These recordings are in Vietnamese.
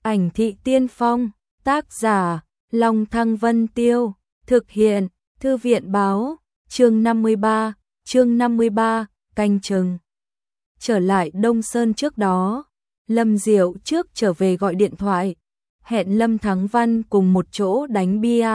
Ảnh thị tiên phong, tác giả, Long Thăng Vân Tiêu, thực hiện, Thư viện báo, chương 53, canh chừng. Trở lại Đông Sơn trước đó, Lâm Diệu trước trở về gọi điện thoại, hẹn Lâm Thắng Văn cùng một chỗ đánh bia.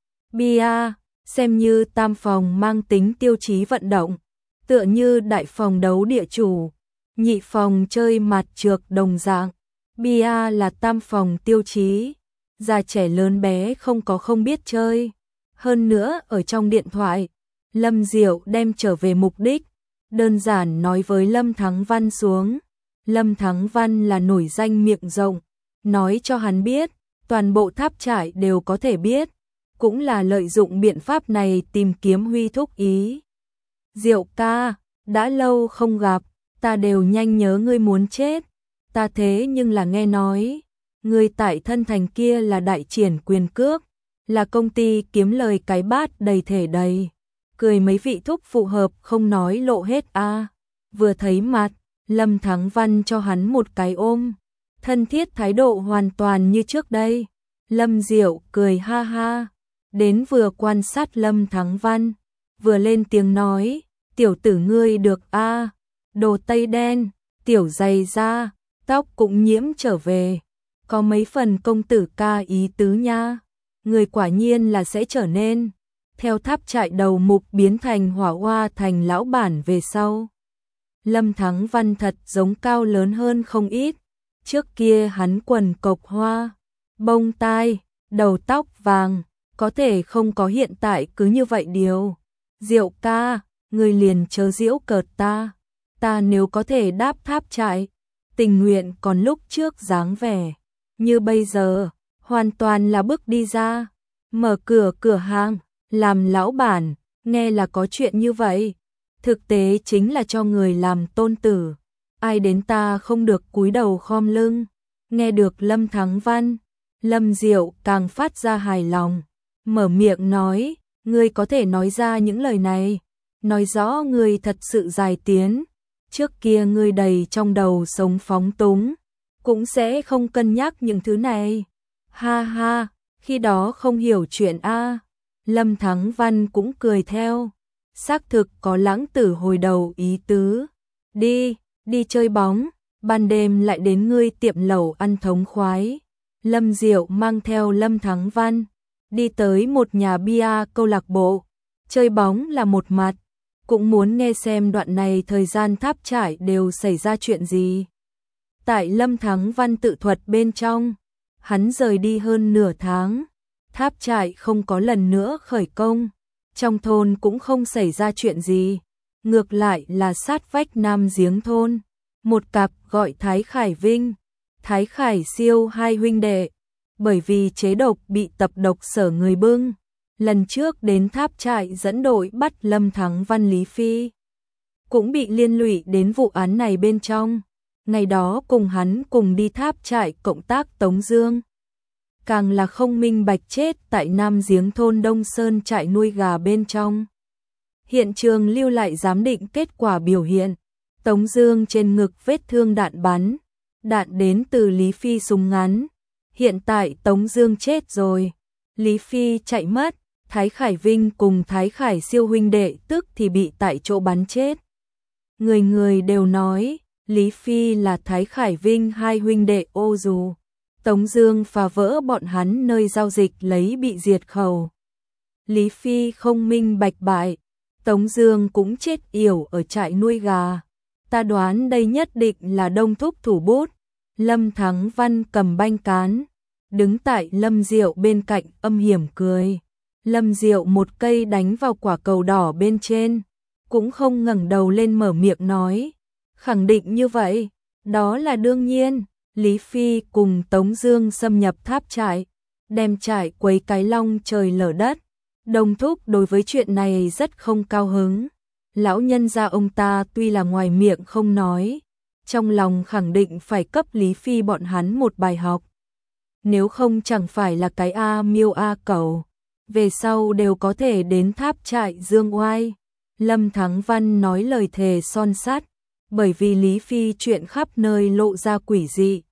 Bia, xem như tam phòng mang tính tiêu chí vận động, tựa như đại phòng đấu địa chủ, nhị phòng chơi mặt trược đồng dạng. Bia là tam phòng tiêu chí, già trẻ lớn bé không có không biết chơi. Hơn nữa ở trong điện thoại, Lâm Diệu đem trở về mục đích, đơn giản nói với Lâm Thắng Văn xuống. Lâm Thắng Văn là nổi danh miệng rộng, nói cho hắn biết, toàn bộ Tháp Trại đều có thể biết, cũng là lợi dụng biện pháp này tìm kiếm Huy thúc ý. Diệu ca, đã lâu không gặp, ta đều nhanh nhớ ngươi muốn chết. Ta thế nhưng là nghe nói, người tại thân thành kia là đại triển quyền cước, là công ty kiếm lời cái bát đầy thể đầy. Cười mấy vị thúc phù hợp không nói lộ hết a. Vừa thấy mặt, Lâm Thắng Văn cho hắn một cái ôm, thân thiết thái độ hoàn toàn như trước đây. Lâm Diệu cười ha ha, đến vừa quan sát Lâm Thắng Văn, vừa lên tiếng nói, tiểu tử ngươi được a, đồ tây đen, tiểu dày da, tóc cũng nhiễm trở về, có mấy phần công tử ca ý tứ nha, người quả nhiên là sẽ trở nên, theo Tháp Trại đầu mục biến thành Hỏa Hoa thành lão bản về sau. Lâm Thắng Văn thật giống cao lớn hơn không ít, trước kia hắn quần cộc hoa, bông tai, đầu tóc vàng, có thể không có hiện tại cứ như vậy điều. Diệu ca, người liền chớ giễu cợt ta nếu có thể đáp Tháp Trại, tình nguyện còn lúc trước dáng vẻ như bây giờ, hoàn toàn là bước đi ra, mở cửa hàng, làm lão bản, nghe là có chuyện như vậy, thực tế chính là cho người làm tôn tử, ai đến ta không được cúi đầu khom lưng. Nghe được Lâm Thắng Văn, Lâm Diệu càng phát ra hài lòng, mở miệng nói, ngươi có thể nói ra những lời này, nói rõ ngươi thật sự dài tiến, trước kia ngươi đầy trong đầu sống phóng túng, cũng sẽ không cân nhắc những thứ này. Ha ha, khi đó không hiểu chuyện a. Lâm Thắng Văn cũng cười theo, xác thực có lãng tử hồi đầu ý tứ. Đi chơi bóng, ban đêm lại đến ngươi tiệm lẩu ăn thống khoái. Lâm Diệu mang theo Lâm Thắng Văn, đi tới một nhà bia câu lạc bộ, chơi bóng là một mặt, cũng muốn nghe xem đoạn này thời gian Tháp Trại đều xảy ra chuyện gì. Tại Lâm Thắng Văn tự thuật bên trong, hắn rời đi hơn nửa tháng, Tháp Trại không có lần nữa khởi công, trong thôn cũng không xảy ra chuyện gì, ngược lại là sát vách Nam Giếng thôn, một cặp gọi Thái Khải Vinh, Thái Khải Siêu hai huynh đệ, bởi vì chế độc bị tập độc sở người bưng, lần trước đến Tháp Trại dẫn đội bắt Lâm Thắng Văn Lý Phi, cũng bị liên lụy đến vụ án này bên trong. Ngày đó cùng hắn cùng đi Tháp Trại cộng tác Tống Dương, càng là không minh bạch chết tại Nam Giếng thôn Đông Sơn trại nuôi gà bên trong. Hiện trường lưu lại giám định kết quả biểu hiện, Tống Dương trên ngực vết thương đạn bắn, đạn đến từ Lý Phi súng ngắn. Hiện tại Tống Dương chết rồi, Lý Phi chạy mất, Thái Khải Vinh cùng Thái Khải Siêu huynh đệ tức thì bị tại chỗ bắn chết. Người đều nói Lý Phi là Thái Khải Vinh hai huynh đệ ô dù, Tống Dương phá vỡ bọn hắn nơi giao dịch lấy bị diệt khẩu. Lý Phi không minh bạch bại, Tống Dương cũng chết yểu ở trại nuôi gà. Ta đoán đây nhất định là Đông thúc thủ bút. Lâm Thắng Văn cầm banh cán, đứng tại Lâm Diệu bên cạnh âm hiểm cười. Lâm Diệu một cây đánh vào quả cầu đỏ bên trên, cũng không ngẩng đầu lên mở miệng nói, khẳng định như vậy, đó là đương nhiên. Lý Phi cùng Tống Dương xâm nhập Tháp Trại, đem trại quấy cái long trời lở đất. Đông thúc đối với chuyện này rất không cao hứng. Lão nhân gia ông ta tuy là ngoài miệng không nói, trong lòng khẳng định phải cấp Lý Phi bọn hắn một bài học. Nếu không chẳng phải là cái A miêu A cẩu, về sau đều có thể đến Tháp Trại dương oai. Lâm Thắng Văn nói lời thề son sắt, bởi vì Lý Phi chuyện khắp nơi lộ ra quỷ dị.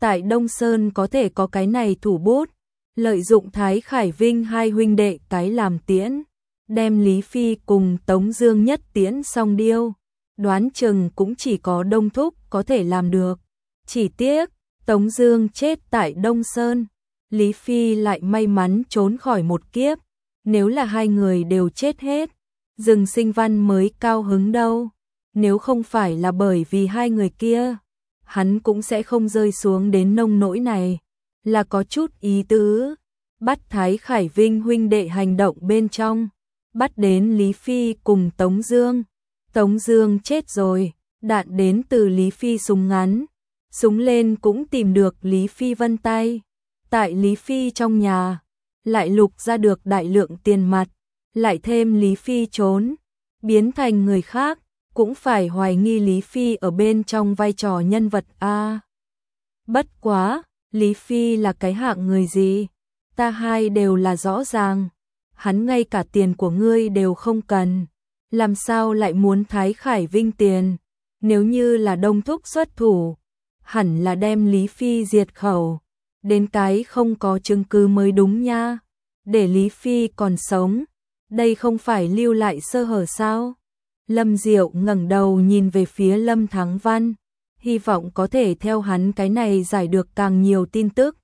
tại Đông Sơn có thể có cái này thủ bút, lợi dụng Thái Khải Vinh hai huynh đệ cái làm tiễn, đem Lý Phi cùng Tống Dương nhất tiễn xong điêu, đoán chừng cũng chỉ có Đông Thúc có thể làm được. Chỉ tiếc, Tống Dương chết tại Đông Sơn, Lý Phi lại may mắn trốn khỏi một kiếp, nếu là hai người đều chết hết, Dừng Sinh Văn mới cao hứng đâu, nếu không phải là bởi vì hai người kia, hắn cũng sẽ không rơi xuống đến nông nỗi này, là có chút ý tứ. Bắt Thái Khải Vinh huynh đệ hành động bên trong, bắt đến Lý Phi cùng Tống Dương. Tống Dương chết rồi, đạn đến từ Lý Phi súng ngắn, súng lên cũng tìm được Lý Phi vân tay. Tại Lý Phi trong nhà, lại lục ra được đại lượng tiền mặt, lại thêm Lý Phi trốn, biến thành người khác, cũng phải hoài nghi Lý Phi ở bên trong vai trò nhân vật a. Bất quá, Lý Phi là cái hạng người gì? Ta hai đều là rõ ràng, hắn ngay cả tiền của ngươi đều không cần, làm sao lại muốn Thái Khải Vinh tiền? Nếu như là Đông Thúc xuất thủ, hẳn là đem Lý Phi diệt khẩu, đến cái không có chứng cứ mới đúng nha. Để Lý Phi còn sống, đây không phải lưu lại sơ hở sao? Lâm Diệu ngẩng đầu nhìn về phía Lâm Thắng Văn, hy vọng có thể theo hắn cái này giải được càng nhiều tin tức.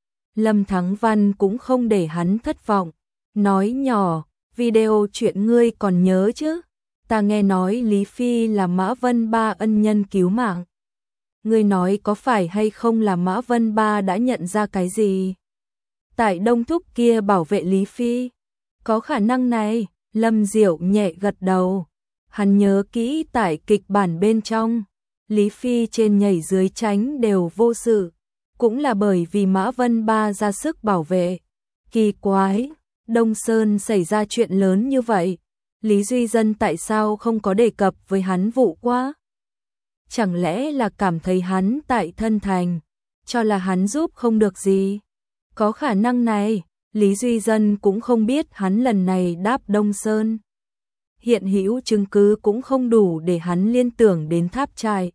Lâm Thắng Văn cũng không để hắn thất vọng, nói nhỏ, video chuyện ngươi còn nhớ chứ? Ta nghe nói Lý Phi là Mã Vân Ba ân nhân cứu mạng. Ngươi nói có phải hay không là Mã Vân Ba đã nhận ra cái gì? Tại Đông Thúc kia bảo vệ Lý Phi? Có khả năng này, Lâm Diệu nhẹ gật đầu. Hắn nhớ kỹ tại kịch bản bên trong, Lý Phi trên nhảy dưới tránh đều vô sự, cũng là bởi vì Mã Vân Ba ra sức bảo vệ. Kỳ quái, Đông Sơn xảy ra chuyện lớn như vậy, Lý Duy Dân tại sao không có đề cập với hắn vụ quá? Chẳng lẽ là cảm thấy hắn tại thân thành, cho là hắn giúp không được gì? Có khả năng này, Lý Duy Dân cũng không biết hắn lần này đáp Đông Sơn. Hiện hữu chứng cứ cũng không đủ để hắn liên tưởng đến Tháp Trại.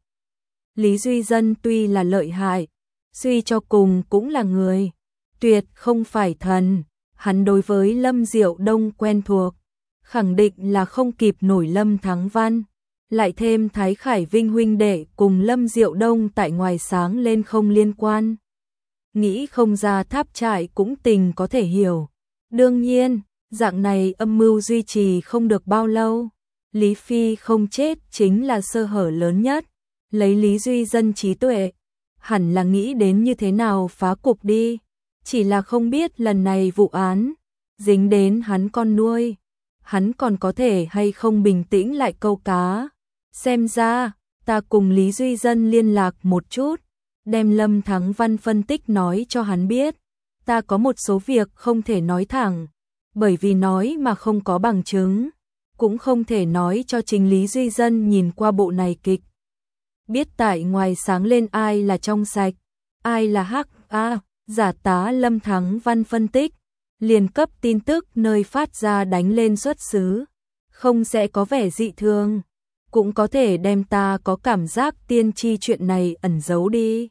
Lý Duy Dân tuy là lợi hại, suy cho cùng cũng là người, tuyệt không phải thần. Hắn đối với Lâm Diệu Đông quen thuộc, khẳng định là không kịp nổi Lâm Thắng Văn. Lại thêm Thái Khải Vinh huynh đệ cùng Lâm Diệu Đông tại ngoài sáng lên không liên quan. Nghĩ không ra Tháp Trại cũng tình có thể hiểu. Đương nhiên, dạng này âm mưu duy trì không được bao lâu. Lý Phi không chết chính là sơ hở lớn nhất. Lấy Lý Duy Dân trí tuệ, hẳn là nghĩ đến như thế nào phá cục đi. Chỉ là không biết lần này vụ án dính đến hắn con nuôi, hắn còn có thể hay không bình tĩnh lại câu cá. Xem ra, ta cùng Lý Duy Dân liên lạc một chút, đem Lâm Thắng Văn phân tích nói cho hắn biết. Ta có một số việc không thể nói thẳng, bởi vì nói mà không có bằng chứng, cũng không thể nói cho chính Lý Duy Dân nhìn qua bộ này kịch. Biết tại ngoài sáng lên ai là trong sạch, ai là hắc giả tá Lâm Thắng Văn phân tích, liền cấp tin tức nơi phát ra đánh lên xuất xứ, không sẽ có vẻ dị thường, cũng có thể đem ta có cảm giác tiên tri chuyện này ẩn giấu đi.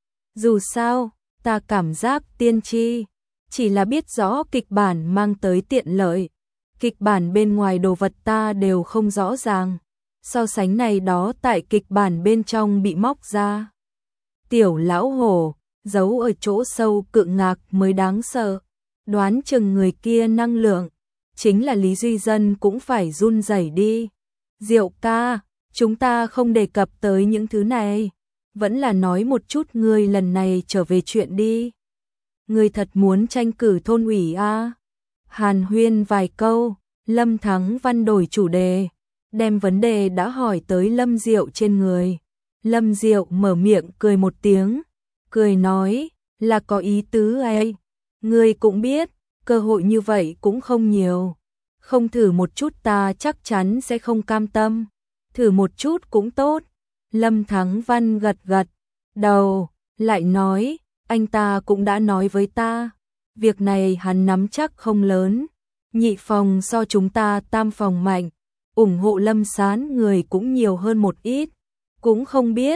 Dù sao, ta cảm giác tiên tri chỉ là biết rõ kịch bản mang tới tiện lợi, kịch bản bên ngoài đồ vật ta đều không rõ ràng, so sánh này đó tại kịch bản bên trong bị móc ra. Tiểu lão hổ giấu ở chỗ sâu cự ngạc mới đáng sợ, đoán chừng người kia năng lượng chính là Lý Duy Dân cũng phải run rẩy đi. Diệu ca, chúng ta không đề cập tới những thứ này, vẫn là nói một chút ngươi lần này trở về chuyện đi. Ngươi thật muốn tranh cử thôn ủy a? Hàn huyên vài câu, Lâm Thắng Văn đổi chủ đề, đem vấn đề đã hỏi tới Lâm Diệu trên người. Lâm Diệu mở miệng cười một tiếng, cười nói, là có ý tứ ấy. Ngươi cũng biết, cơ hội như vậy cũng không nhiều. Không thử một chút ta chắc chắn sẽ không cam tâm. Thử một chút cũng tốt. Lâm Thắng Văn gật gật đầu, lại nói, anh ta cũng đã nói với ta, việc này hắn nắm chắc không lớn. Nhị phòng so chúng ta tam phòng mạnh, ủng hộ Lâm Sán người cũng nhiều hơn một ít. Cũng không biết,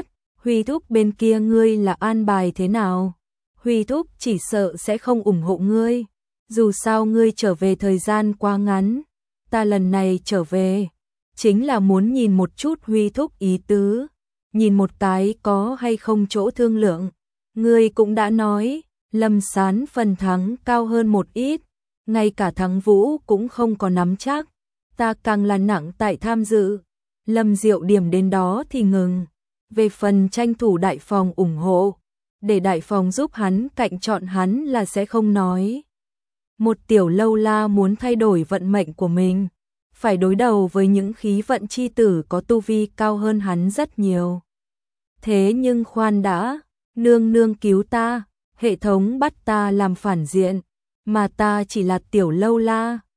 Huy thúc bên kia ngươi là an bài thế nào? Huy thúc chỉ sợ sẽ không ủng hộ ngươi. Dù sao ngươi trở về thời gian quá ngắn. Ta lần này trở về, chính là muốn nhìn một chút Huy thúc ý tứ. Nhìn một cái có hay không chỗ thương lượng. Ngươi cũng đã nói, Lâm Sán phần thắng cao hơn một ít. Ngay cả thắng Vũ cũng không có nắm chắc. Ta càng là nặng tại tham dự. Lâm Diệu điểm đến đó thì ngừng. Về phần tranh thủ đại phòng ủng hộ, để đại phòng giúp hắn cạnh chọn hắn là sẽ không nói. Một tiểu lâu la muốn thay đổi vận mệnh của mình, phải đối đầu với những khí vận chi tử có tu vi cao hơn hắn rất nhiều. Thế nhưng khoan đã, nương nương cứu ta, hệ thống bắt ta làm phản diện, mà ta chỉ là tiểu lâu la,